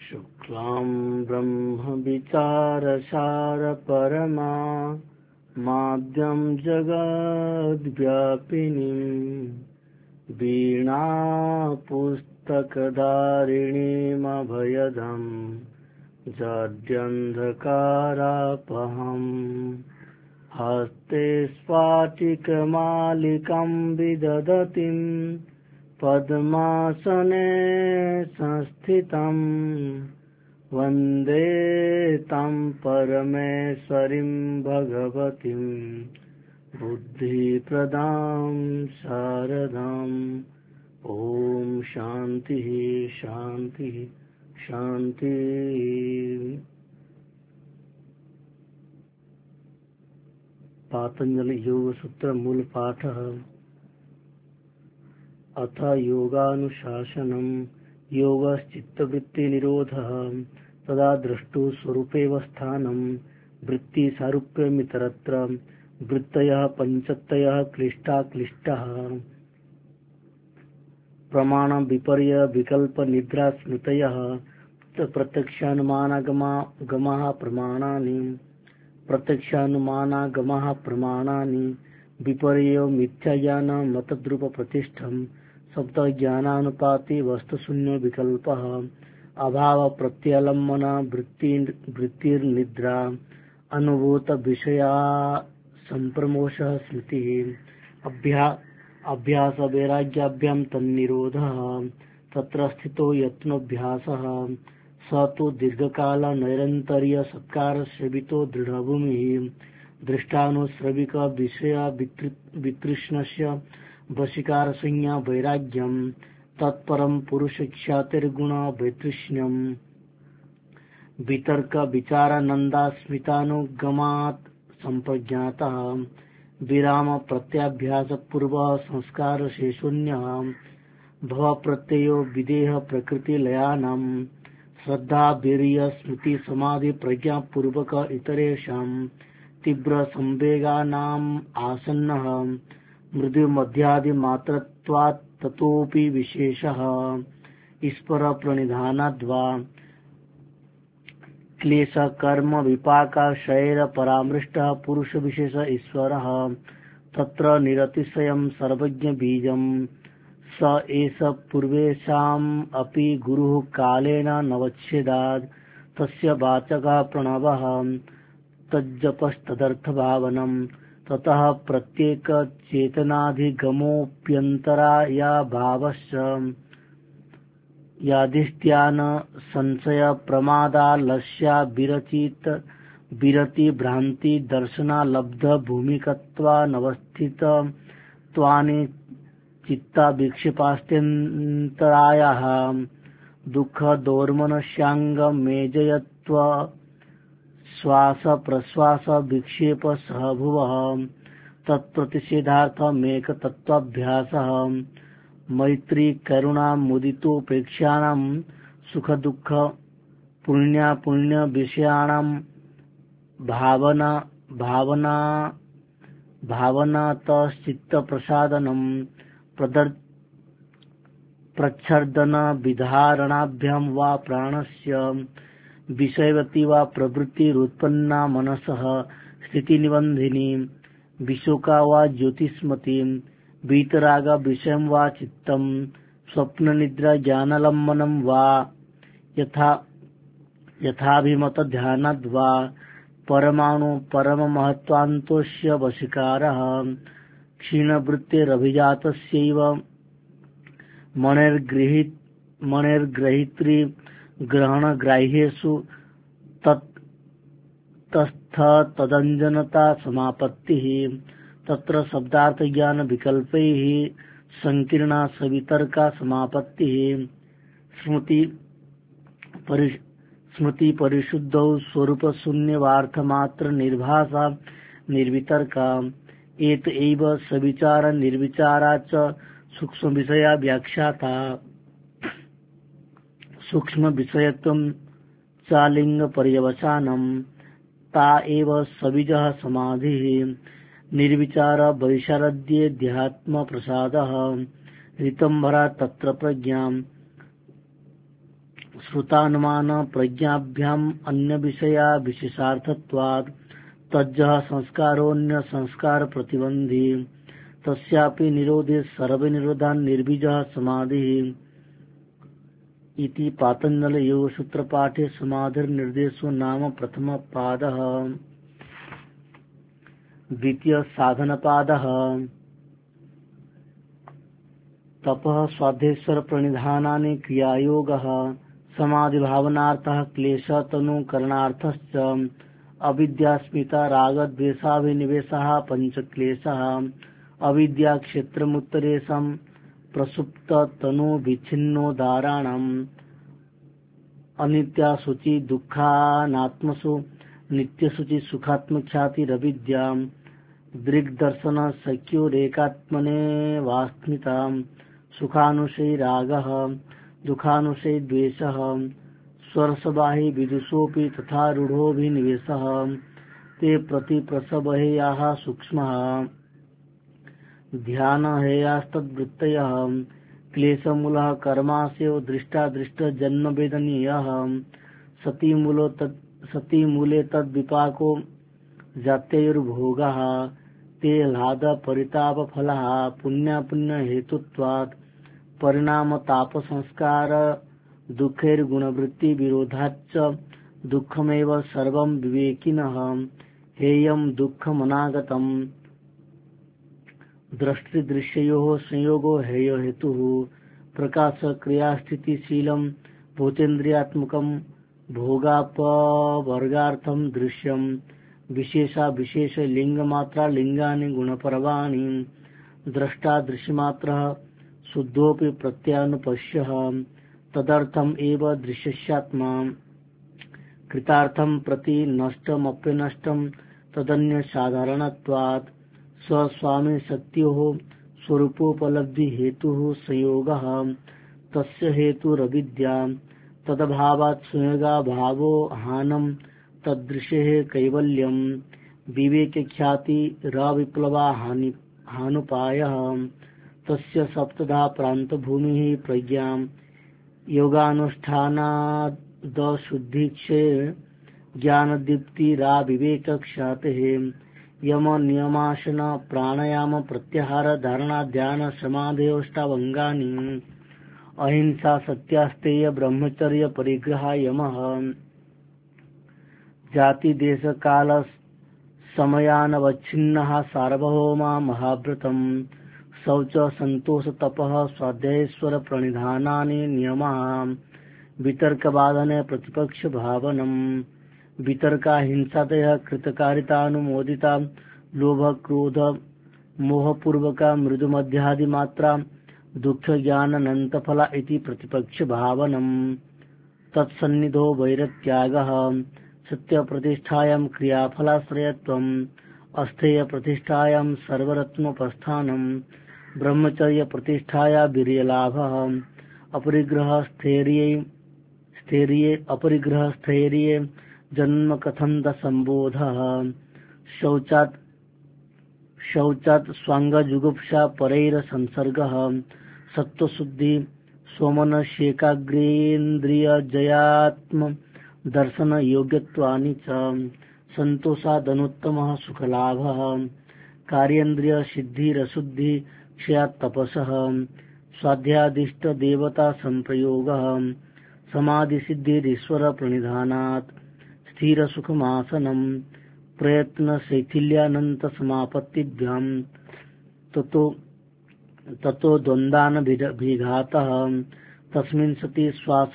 शुक्लां ब्रह्मविचारसारपरमा माद्यं जगद्व्यापिनीं वीणापुस्तकधारिणीमभयदं जाड्यन्धकारापहम् हस्ते स्फाटिकमालिकां विदधतीं पद्मासने संस्थितं वन्दे तं परमेश्वरीं भगवतीं बुद्धिप्रदां शारदाम्। ॐ शान्तिः शान्तिः शान्तिः। पातंजलि योग सूत्र मूल पाठ। अथ योगानुशासनम योगश्चित्तवृत्ति निरोधः तदा द्रष्टु स्वरूपेव स्थानम वृत्ति सारूप्यमितरत्र वृत्तयः पंचतयः क्लिष्टा क्लिष्टाः प्रमाण विपर्य विकल्प निद्रा स्मृतयः प्रत्यक्षानुमानागमाः प्रमाणानि प्रत्यक्षानुमानागमाः प्रमाणानि विपर्यो मिथ्याज्ञान मतद्रुप प्रतिष्ठम शब्द ज्ञानानुपाति वस्तुशून्य विकल्पः अभाव प्रत्यलम्बन वृत्तिर्निद्रा अनुभूत विषया संप्रमोषः स्मृतिः अभ्यास वैराग्याभ्यां तन्निरोधः तत्र स्थितो यत्नोऽभ्यासः स तु दीर्घकाल नैरन्तर्य सत्कार सेवितो दृढभूमिः दृष्टानुश्रविक विषय वितृष्णस्य वशीकार संज्ञा वैराग्यम तत्परम पुरुषख्यातिर्गुण वैतृष्ण्यम वितर्क विचारानंदा स्मितानुगमात् संप्रज्ञातः विराम प्रत्याभ्यास पूर्व संस्कार शेषून्यः भव प्रत्ययो विदेह प्रकृति लयानां श्रद्धा वीर्य स्मृति समाधि प्रज्ञा पूर्वक इतरेषां तीव्र संवेगानाम् आसन्नः मृदु मध्यादि मात्रत्वात् ततोऽपि विशेषः ईश्वर प्रणिधानाद्वा क्लेश कर्म विपाकाशयैर परामृष्टः पुरुष विशेष ईश्वरः तत्र निरतिशयं सर्वज्ञ बीजं स एष पूर्वेषाम् अपि गुरुः कालेन नवच्छेदात् तस्य वाचकः प्रणवः तज्जपस्तदर्थभावनम् ततः प्रत्येक चेतनाधिगमोऽप्यन्तरा या भावश्च याधिष्ठ्यान संशय प्रमादालस्या विरति भ्रांति दर्शना लब्ध भूमिकत्वानवस्थितत्वानि चित्ता विक्षेपास्त्यन्तरायाः दुःख दौर्मनस्यांग मेजयत्व श्वास प्रश्वास विक्षेप सहभुवः तत्प्रतिषेधार्थमेक तत्वाभ्यासः मैत्री करुणा मुदितोपेक्षाणां सुख दुःख पुण्य विषयाणां भावनातश्चित्त प्रसादनं प्रच्छर्दन विधारणाभ्यां वा प्राणस्य विषयवती वा प्रवृत्तिरुत्पन्ना मनसः स्थितिनिबन्धिनी विशोका वा ज्योतिष्मती वीतराग विषयं वा चित्तं स्वप्ननिद्रा ज्ञानालम्बनं वा यथाभिमत ध्यानाद् वा परमाणु परममहत्त्वान्तोऽस्य वशीकारः क्षीणवृत्तिरभिजातस्यैव मणिर्गृहीत्री ग्रहणग्राह्येषु तदञ्जनता समापत्तिः तत्र शब्दार्थ ज्ञान विकल्पैः संकीर्णा सवितर्का समापत्तिः स्मृति परिशुद्धौ स्वरूप शून्यवार्थमात्र निर्भासा निर्वितर्का एत एव सविचार निर्विचारा च सूक्ष्म विषया व्याख्याता सूक्ष्म विषयत्वं चालिंग पर्यवसानं ता एव सविजः समाधिः निर्विचार वैशारद्येऽध्यात्म प्रसादः ऋतंभरा तत्र प्रज्ञा श्रुतानुमान प्रज्ञाभ्याम अन्य विषया विशेषार्थत्वात् तज्जः संस्कारोऽन्य संस्कार प्रतिबंधी तस्यापि निरोधे सर्व निरोधान् निर्बीजः समाधिः इति पातंजल योग सूत्र पाठे समाधिर्निर्देशो नाम प्रथम पादः। द्वितीय साधन पादः तपः स्वाध्येश्वर प्रणिधानानि क्रियायोगः समाधि भावनार्थः क्लेश तनु करणार्थश्च अविद्यास्मिता राग द्वेषाभिनिवेशः पंचक्लेशः अविद्या क्षेत्रमुत्तरेशम् प्रसुप्त तनु विच्छिन्नोदाराणम् अनित्या शुचि दुःखानात्मसु नित्यशुचि सुखात्मख्यातिरविद्या दृग्दर्शन सख्योरेकात्मने वास्मिताम् सुखानुशयी रागः दुःखानुशयी द्वेषः स्वरसबाहि विदुषोऽपि तथा रूढोऽभिनिवेशः ते प्रतिप्रसवहेयाः सूक्ष्मः ध्यान हेयास्तद्वृत्तयः क्लेशमूलः कर्माशयो दृष्टादृष्ट जन्म वेदनीयः सती मूले तद्विपाको जात्यैर्भोगः ते ह्लाद परिताप फलः पुण्य हेतुत्वात् परिणाम ताप संस्कार दुःखैर्गुणवृत्ति विरोधाच्च दुःखमेव सर्वं विवेकिनः हेयं दुःखमनागतम् दृष्टिदृश्ययोः संयोगो हेय हेतुः प्रकाश क्रिया स्थितिशीलं भूतेन्द्रियात्मकं भोगापवर्गार्थं दृश्यं विशेषा विशेष लिंग मात्रा लिंगानि गुणपर्वाणि द्रष्टा दृश्यमात्रः शुद्धोऽपि प्रत्यानुपश्यः तदर्थम् एव दृश्यस्यात्मा कृतार्थं प्रति नष्टमप्यनष्टं तदन्य साधारणत्वात् स्वस्वामी शक्त्योः स्वरूपोपलब्धि हेतुः संयोगः तस्य हेतुरविद्या तदभावात् संयोगाभावो हानं तदृशेः कैवल्यं विवेकख्याति रविप्लवा हानुपायः तस्य सप्तधा प्रान्तभूमिः प्रज्ञां योगानुष्ठानादशुद्धिक्षे ज्ञानदीप्तिराविवेकख्यातेः यम नियमासन प्राणायाम प्रत्याहार धारणा ध्यान समाधयोष्टावंगानि अहिंसा सत्यास्तेय ब्रह्मचर्य परिग्रह यमः जाति देश काल समयानवच्छिन्नः सार्वभौमा महाव्रतम् शौच संतोष तपः स्वाध्यायेश्वर प्रणिधानानि नियमः वितर्कवादने प्रतिपक्ष भावनम् वितर्का हिंसातयः कृतकारितानुमोदिता लोभ क्रोध मोहपूर्वका मृदुमध्यादिमात्रा दुःख ज्ञान अनन्तफला इति प्रतिपक्ष भावनम् तत्सन्निधो वैरत्यागः सत्यप्रतिष्ठायां क्रियाफलाश्रयत्वम् अस्थेय प्रतिष्ठायां सर्वरत्नोपस्थानम् ब्रह्मचर्य प्रतिष्ठाया वीर्यलाभः अपरिग्रह स्थैर्ये जन्म कथंद संबोधः शौचात् स्वांगजुगुप्सा परैर संसर्गः सत्त्वशुद्धि सोमनस्येकाग्रेन्द्रियजयात्म दर्शन योग्यत्वानि च संतोषादनुत्तमः सुखलाभः कार्येन्द्रिय सिद्धिरशुद्धि क्षयात् तपसः स्वाध्यादिष्ट देवता संप्रयोगः समाधि सिद्धिरीश्वर प्रणिधानात् स्थिर सुखमासनम् प्रयत्न शैथिल्यानंत समापत्तिभ्यां ततो द्वन्द्वान विघातः तस्मिन् सति श्वास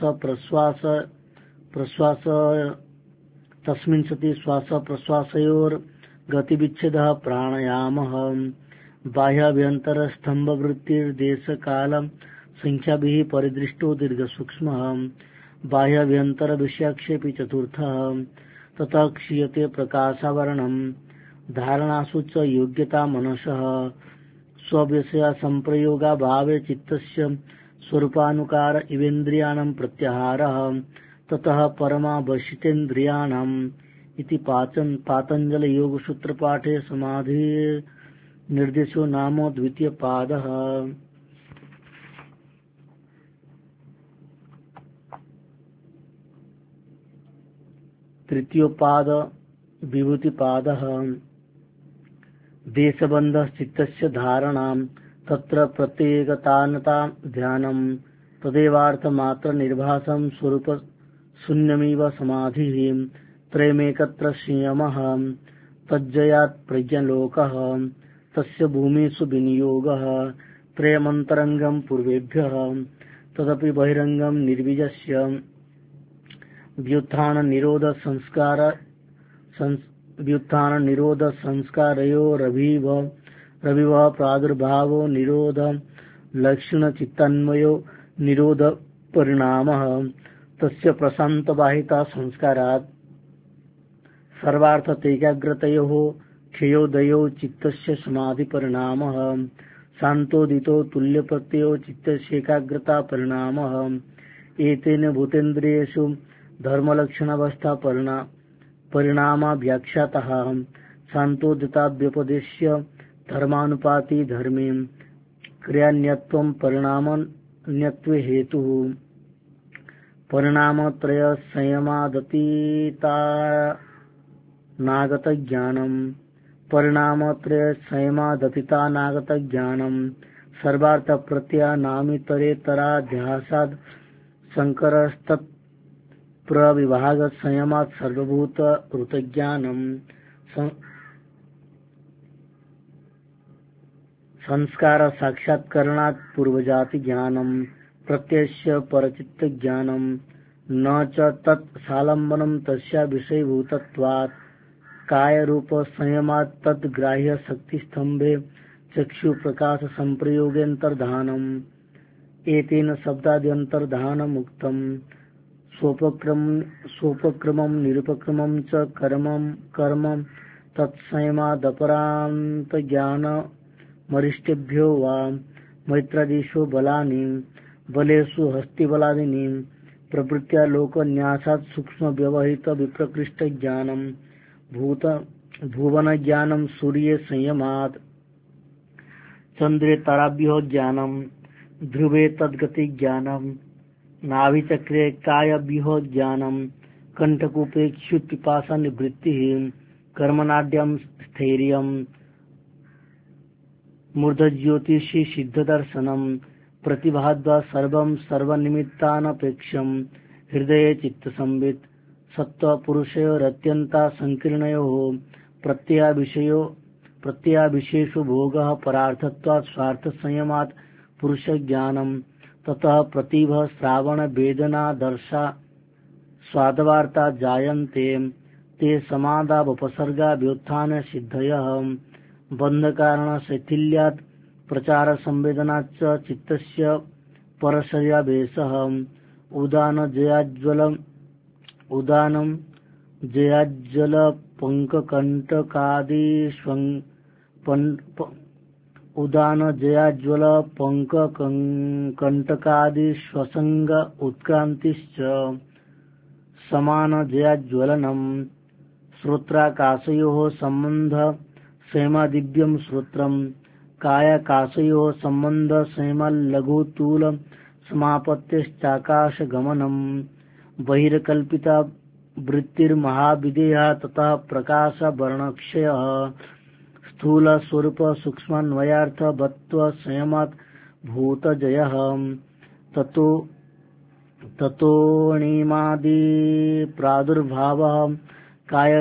प्रश्वासयोर् गतिविच्छेदः प्राणायामः बाह्याभ्यन्तर स्तम्भवृत्तिर्देशकाल संख्याभिः परिदृष्टो दीर्घसूक्ष्मः बाह्याभ्यन्तर विषयाक्षेपि चतुर्थः ततः क्षीयते प्रकाशावरणम् धारणासु च योग्यता मनसः स्वविषया संप्रयोगाभावे चित्तस्य स्वरूपानुकार इवेन्द्रियाणां प्रत्याहारः ततः परमावशितेन्द्रियाणाम् इति पातंजल योग सूत्र पाठे समाधि निर्देशो नाम द्वितीय पादः। तृतीयोपाद विभूतिपादः देशबन्धः चित्तस्य धारणां तत्र प्रत्येकतानता ध्यानं तदेवार्थमात्र निर्भासं स्वरूप शून्यमिव समाधिः त्रयमेकत्र संयमः तज्जयात् प्रज्ञलोकः तस्य भूमिषु विनियोगः त्रयमन्तरङ्गं पूर्वेभ्यः तदपि बहिरङ्गं निर्बीजस्य व्युत्थान निरोध संस्कारयोरभिव प्रादुर्भावो निरोध लक्षण चित्तान्वयो निरोध परिणामः तस्य प्रशान्तबाहिता संस्कारात् सर्वार्थतैकाग्रतयोः क्षयोदयो चित्तस्य समाधि परिणामः शान्तोदितो तुल्यप्रत्ययो चित्तस्य एकाग्रता परिणामः एतेन भूतेन्द्रियेषु धर्मलक्षणावस्था परिणामा व्याख्यातः शान्तोदिताव्यपदेश्य धर्मानुपाति धर्मे क्रियान्यत्वं परिणामन्यत्वे हेतुः परिणामत्रय संयमादतीतानागतज्ञानम् परिणामत्रयसंयमादतीतानागतज्ञानम् सर्वार्थप्रत्ययानामितरेतराध्यासाद् शङ्करस्तत्प्रविभागात् संयमात् सर्वभूत ऋतज्ञानम् संस्कार साक्षात्करणात् पूर्वजाति ज्ञानम् प्रत्ययस्य परचित्त ज्ञानम् न च तत् सालम्बनं तस्या विषयभूतत्वात् काय रूप संयमात् तद् ग्राह्य शक्तिस्तंभे चक्षु प्रकाश संप्रयोगेऽन्तर्धानम् एतेन शब्दाद्यन्तर्धानम् उक्तम् सोपक्रमं निरुपक्रमं च कर्म तत्संयमादपरान्तज्ञानमरिष्टेभ्यो वा मैत्रादिषु बलेषु हस्तिबलादीनि प्रवृत्त्या लोकन्यासात् सूक्ष्म व्यवहित विप्रकृष्ट ज्ञानम् भुवन ज्ञानम् सूर्ये संयमात् चन्द्रे ताराभ्यो ज्ञानम् ध्रुवे तद्गति ज्ञानम् नाभिचक्रे कायभ्यो ज्ञानम् कण्ठकूपेक्षुपिपासा निवृत्तिः कर्मणाढ्यं स्थैर्यम् मूर्धज्योतिषि सिद्धदर्शनम् प्रतिभाद्वा सर्वं सर्वनिमित्तानपेक्षम् हृदये चित्तसंवित् सत्त्वपुरुषयोरत्यन्ता संकीर्णयोः प्रत्ययाविशेषो भोगः परार्थत्वात् स्वार्थसंयमात् पुरुषज्ञानम् ततः प्रतिभा श्रावण वेदना दर्शा स्वादवार्ता जायन्ते ते समादावपसर्गा व्युत्थान सिद्धयः बन्धकारण शैथिल्यात् प्रचार संवेदनाच्च चित्तस्य परशर्यावेशः उदानं जयाज्जल पंककंटकादिश्वसंग उत्क्रांतिश्च समान जयाज्वलनम् श्रोत्राकाशयोः सम्बन्ध संयमादिव्यं श्रोत्रम् कायाकाशयोः सम्बन्ध संयमाल्लघुतूल समापत्तिश्चाकाशगमनम् बहिर्कल्पिता वृत्तिर्महाविदेहा ततः प्रकाश वर्णक्षयः स्थूल स्वरूप सूक्ष्मान्वयार्थवत्व संयमात् भूतजयः ततोऽणिमादि प्रादुर्भावः काय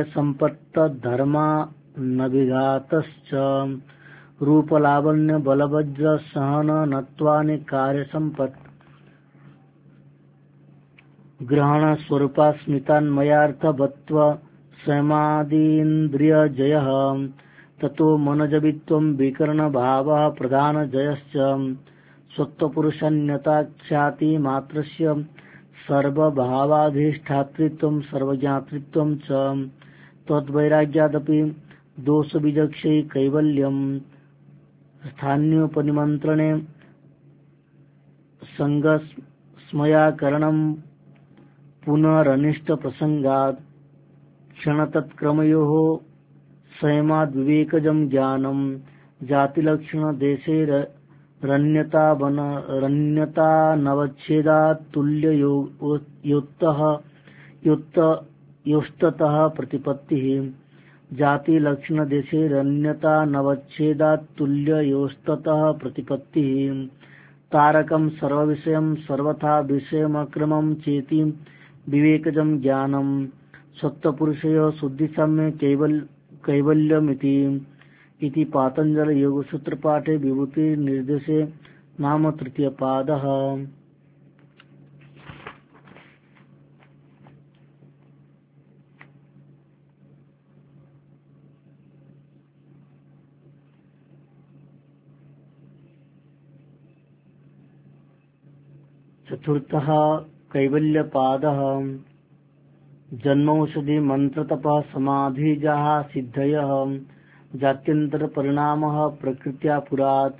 सम्पत्तधर्मानभिघातश्च रूपलावण्य बलवज्र सहन नत्वानि कार्य सम्पत् ग्रहण स्वरूपास्मितान्मयार्थवत्व संयमादीन्द्रियजयः ततो मनजवित्वं विकरणभावः प्रधानजयश्च स्वत्वपुरुषन्यताख्याति मात्रस्य सर्वभावाधिष्ठातृत्वं सर्वज्ञातृत्वं च तद्वैराग्यादपि दोषविजक्षै कैवल्यं स्थान्योपनिमन्त्रणे संगस्मयाकरणं पुनरनिष्टप्रसंगात् क्षणतत्क्रमयोः संयमाद्विवेकजं ज्ञानं जातिलक्षणदेशैरन्यतानवच्छेदात् तुल्ययोत्तः योस्ततः प्रतिपत्तिः जाति लक्षण देशेरन्यता नवच्छेदात् तुल्य योस्ततः प्रतिपत्तिः तारकं सर्वविषयं सर्वथा विषयमक्रमं चेति विवेकजं ज्ञानं सत्त्वपुरुषयो शुद्धिसाम्य कैवल्यमिति इति पातंजल योगसूत्र पाठे विभूति निर्देशे नाम तृतीय पादः। चतुर्थः कैवल्यपादः जन्मौषधि मंत्रतपः समाधिजाः सिद्धयः जात्यंतर परिणामः प्रकृत्या पुरात्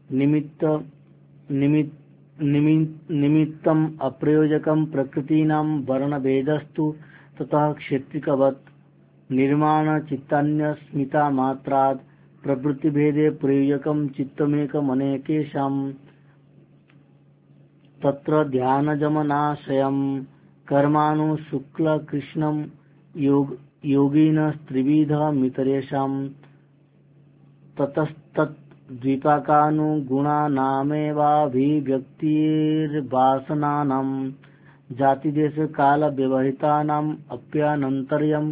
निमित्तम् अप्रयोजकं प्रकृतीनां वर्णभेदस्तु ततः क्षेत्रिकवत् निर्माण चित्तान्यस्मिता मात्रात् प्रवृत्तिभेदे प्रयोजकं चित्तमेकमनेकेषां तत्र ध्यानजमनाशयं कर्माणु शुक्ल कृष्णं योगिनस्त्रिविधमितरेषां ततस्तद्विपाकानुगुणानामेवाभिव्यक्तिर्वासनानां जातिदेशकालव्यवहितानाम् अप्यनन्तर्यं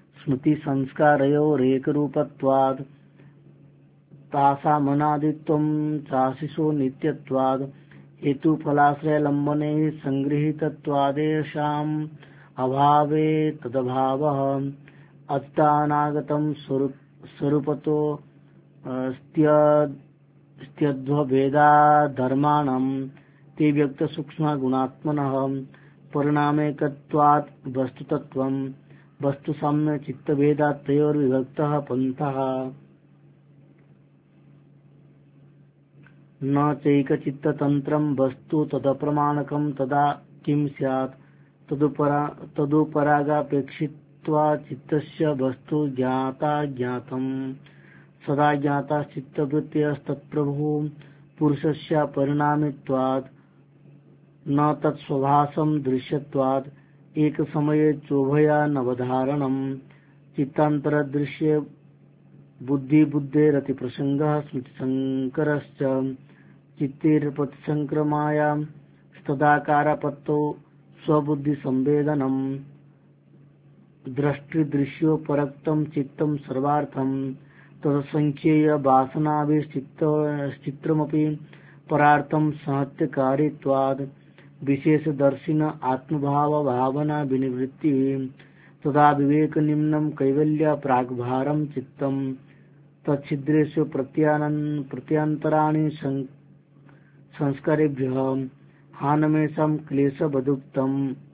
स्मृतिसंस्कारयोरेकरूपत्वात् तासामनादित्वं चाशिषो नित्यत्वात् हेतुफलाश्रयलम्बने संगृहीतत्वादेषाम् अभावे तदभावः अत्यानागतं स्वरूपतो स्त्यध्वभेदाधर्माणं ते व्यक्तसूक्ष्मगुणात्मनः परिणामेकत्वात् वस्तुतत्त्वं वस्तुसाम्य चित्तभेदात् तयोर्विभक्तः पन्थः न चैकचित्ततन्त्रं वस्तु तदप्रमाणकं तदा किं स्यात् तदुपरागापेक्षित्वा चित्तस्य वस्तु ज्ञाता ज्ञातं सदा ज्ञाताश्चित्तवृत्तयस्तत्प्रभुः पुरुषस्य परिणामित्वात् न तत्स्वभासं दृश्यत्वात् एकसमये चोभयानवधारणं चित्तान्तरदृश्ये बुद्धिबुद्धेरतिप्रसङ्गः स्मृतिसङ्करश्च चित्तेरप्रतिसङ्क्रमायां तदाकारपत्तौ स्वबुद्धिसंवेदनं दृष्टिदृश्योपरक्तं चित्तं सर्वार्थं तदसङ्ख्येय वासनाभिश्चित्रमपि परार्थं संहत्यकारित्वाद् विशेषदर्शिन आत्मभावभावना विनिवृत्तिः तदा विवेकनिम्नं कैवल्य प्राग्भारं चित्तं तच्छिद्रेषु प्रत्यान्तराणि संस्कारेभ्यः हानमेषां क्लेशबदुक्तं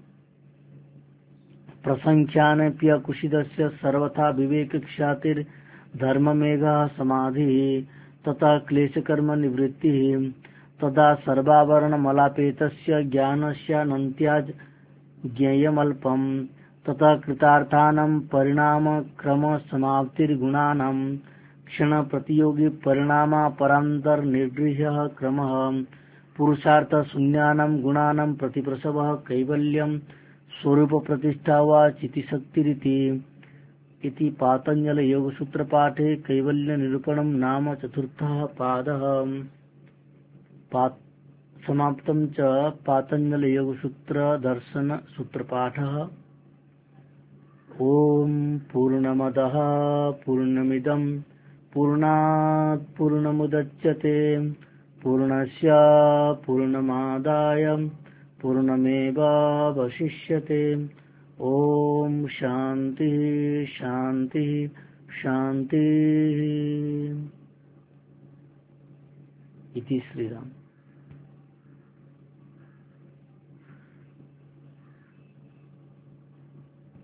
प्रसङ्ख्यानप्यकुशितस्य सर्वथा विवेकख्यातिर्धर्ममेघः समाधिः तथा क्लेशकर्म निवृत्तिः तदा सर्वावरणमलापेतस्य ज्ञानस्यानन्त्याज ज्ञेयमल्पम् तथा कृतार्थानां परिणामक्रमसमाप्तिर्गुणानां क्षणप्रतियोगी परिणामापरान्तर्निगृह्यः क्रमः पुरुषार्थशून्यानां गुणानां प्रतिप्रसवः कैवल्यं स्वरूपप्रतिष्ठा वा चितिशक्तिरिति इति पातंजल योगसूत्रपाठे कैवल्यनिरूपणं नाम चतुर्थः पादः। समाप्तं च पातंजल योगसूत्र दर्शन सूत्रपाठः। ओम पूर्णमदः पूर्णमिदं पूर्णात् पूर्णमुदच्यते पूर्णस्य पूर्णमादाय पूर्णमेवावशिष्यते। ओम शांति शांति शांति इति श्रीराम।